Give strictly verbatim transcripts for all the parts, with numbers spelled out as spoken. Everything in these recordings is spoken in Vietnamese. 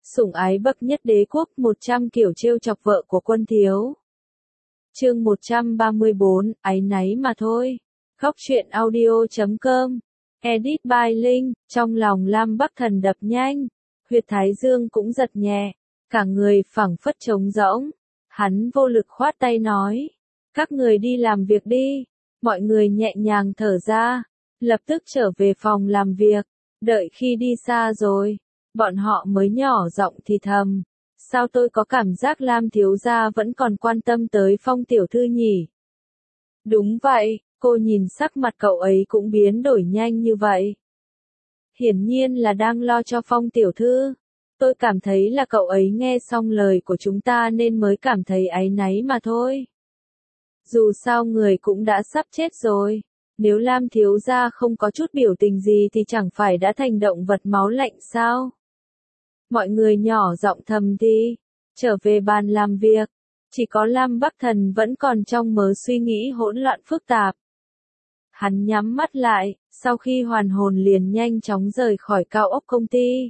Sủng ái bậc nhất đế quốc, một trăm kiểu trêu chọc vợ của quân thiếu. Chương một trăm ba mươi bốn, áy náy mà thôi. Góc truyện audio chấm com. Edit by Linh. Trong lòng Lam Bắc Thần đập nhanh, huyệt thái dương cũng giật nhẹ, cả người phẳng phất trống rỗng. Hắn vô lực khoát tay nói, các người đi làm việc đi. Mọi người nhẹ nhàng thở ra, lập tức trở về phòng làm việc. Đợi khi đi xa rồi, bọn họ mới nhỏ giọng thì thầm, sao tôi có cảm giác Lam thiếu gia vẫn còn quan tâm tới Phong tiểu thư nhỉ? Đúng vậy, cô nhìn sắc mặt cậu ấy cũng biến đổi nhanh như vậy. Hiển nhiên là đang lo cho Phong tiểu thư. Tôi cảm thấy là cậu ấy nghe xong lời của chúng ta nên mới cảm thấy áy náy mà thôi. Dù sao người cũng đã sắp chết rồi. Nếu Lam thiếu gia không có chút biểu tình gì thì chẳng phải đã thành động vật máu lạnh sao? Mọi người nhỏ giọng thầm thì, trở về bàn làm việc. Chỉ có Lam Bắc Thần vẫn còn trong mớ suy nghĩ hỗn loạn phức tạp. Hắn nhắm mắt lại, sau khi hoàn hồn liền nhanh chóng rời khỏi cao ốc công ty.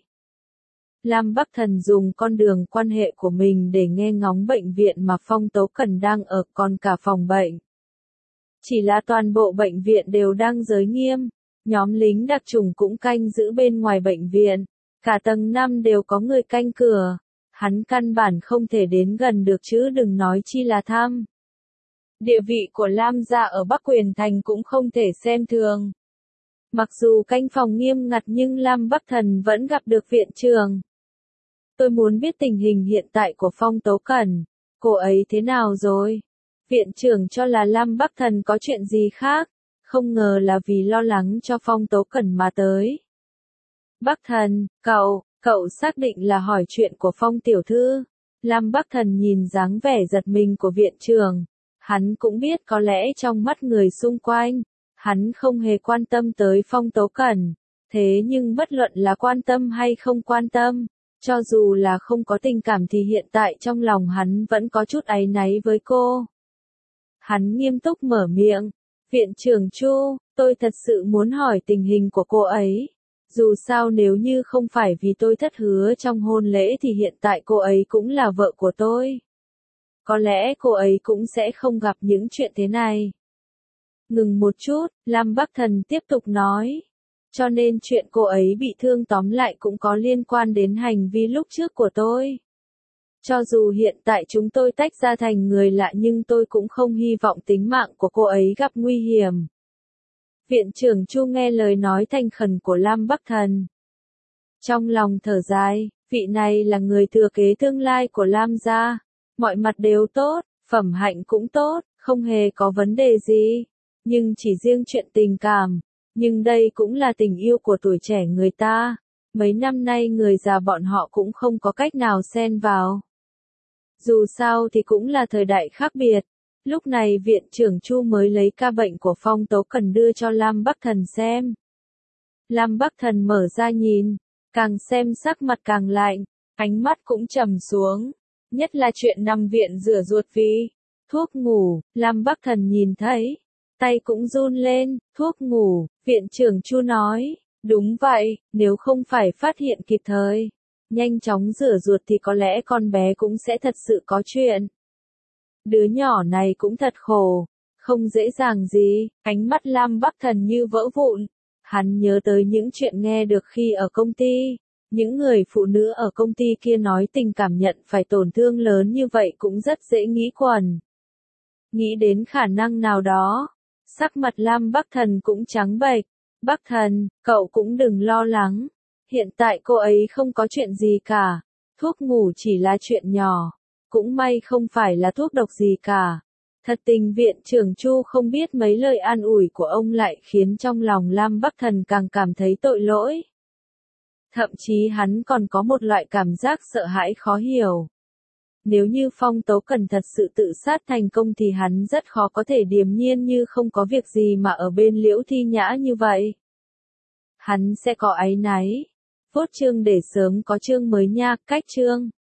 Lam Bắc Thần dùng con đường quan hệ của mình để nghe ngóng bệnh viện mà Phong Tố Cẩn đang ở, còn cả phòng bệnh. Chỉ là toàn bộ bệnh viện đều đang giới nghiêm, nhóm lính đặc chủng cũng canh giữ bên ngoài bệnh viện, cả tầng năm đều có người canh cửa, hắn căn bản không thể đến gần được chứ đừng nói chi là thăm. Địa vị của Lam gia ở Bắc Quyền Thành cũng không thể xem thường. Mặc dù canh phòng nghiêm ngặt nhưng Lam Bắc Thần vẫn gặp được viện trưởng. Tôi muốn biết tình hình hiện tại của Phong Tố Cẩn, cô ấy thế nào rồi? Viện trưởng cho là Lam Bắc Thần có chuyện gì khác, không ngờ là vì lo lắng cho Phong Tố Cẩn mà tới. Bắc Thần, cậu, cậu xác định là hỏi chuyện của Phong tiểu thư. Lam Bắc Thần nhìn dáng vẻ giật mình của viện trưởng, hắn cũng biết có lẽ trong mắt người xung quanh, hắn không hề quan tâm tới Phong Tố Cẩn, thế nhưng bất luận là quan tâm hay không quan tâm, cho dù là không có tình cảm thì hiện tại trong lòng hắn vẫn có chút áy náy với cô. Hắn nghiêm túc mở miệng, viện trưởng Chu, tôi thật sự muốn hỏi tình hình của cô ấy. Dù sao nếu như không phải vì tôi thất hứa trong hôn lễ thì hiện tại cô ấy cũng là vợ của tôi. Có lẽ cô ấy cũng sẽ không gặp những chuyện thế này. Ngừng một chút, Lam Bắc Thần tiếp tục nói. Cho nên chuyện cô ấy bị thương tóm lại cũng có liên quan đến hành vi lúc trước của tôi. Cho dù hiện tại chúng tôi tách ra thành người lạ nhưng tôi cũng không hy vọng tính mạng của cô ấy gặp nguy hiểm. Viện trưởng Chu nghe lời nói thành khẩn của Lam Bắc Thần. Trong lòng thở dài, vị này là người thừa kế tương lai của Lam gia. Mọi mặt đều tốt, phẩm hạnh cũng tốt, không hề có vấn đề gì. Nhưng chỉ riêng chuyện tình cảm, nhưng đây cũng là tình yêu của tuổi trẻ người ta. Mấy năm nay người già bọn họ cũng không có cách nào xen vào. Dù sao thì cũng là thời đại khác biệt. Lúc này viện trưởng Chu mới lấy ca bệnh của Phong Tố Cẩn đưa cho Lam Bắc Thần xem. Lam Bắc Thần mở ra nhìn, càng xem sắc mặt càng lạnh, ánh mắt cũng trầm xuống. Nhất là chuyện nằm viện rửa ruột vì thuốc ngủ, Lam Bắc Thần nhìn thấy, tay cũng run lên, thuốc ngủ, viện trưởng Chu nói, đúng vậy, nếu không phải phát hiện kịp thời, nhanh chóng rửa ruột thì có lẽ con bé cũng sẽ thật sự có chuyện. Đứa nhỏ này cũng thật khổ, không dễ dàng gì, ánh mắt Lam Bắc Thần như vỡ vụn, hắn nhớ tới những chuyện nghe được khi ở công ty. Những người phụ nữ ở công ty kia nói tình cảm nhận phải tổn thương lớn như vậy cũng rất dễ nghĩ quẩn. Nghĩ đến khả năng nào đó, sắc mặt Lam Bắc Thần cũng trắng bệch. Bắc Thần, cậu cũng đừng lo lắng. Hiện tại cô ấy không có chuyện gì cả. Thuốc ngủ chỉ là chuyện nhỏ. Cũng may không phải là thuốc độc gì cả. Thật tình viện trưởng Chu không biết mấy lời an ủi của ông lại khiến trong lòng Lam Bắc Thần càng cảm thấy tội lỗi. Thậm chí hắn còn có một loại cảm giác sợ hãi khó hiểu. Nếu như Phong Tố Cẩn thật sự tự sát thành công thì hắn rất khó có thể điềm nhiên như không có việc gì mà ở bên Liễu Thi Nhã như vậy. Hắn sẽ có áy náy. Phốt chương để sớm có chương mới nha, cách chương.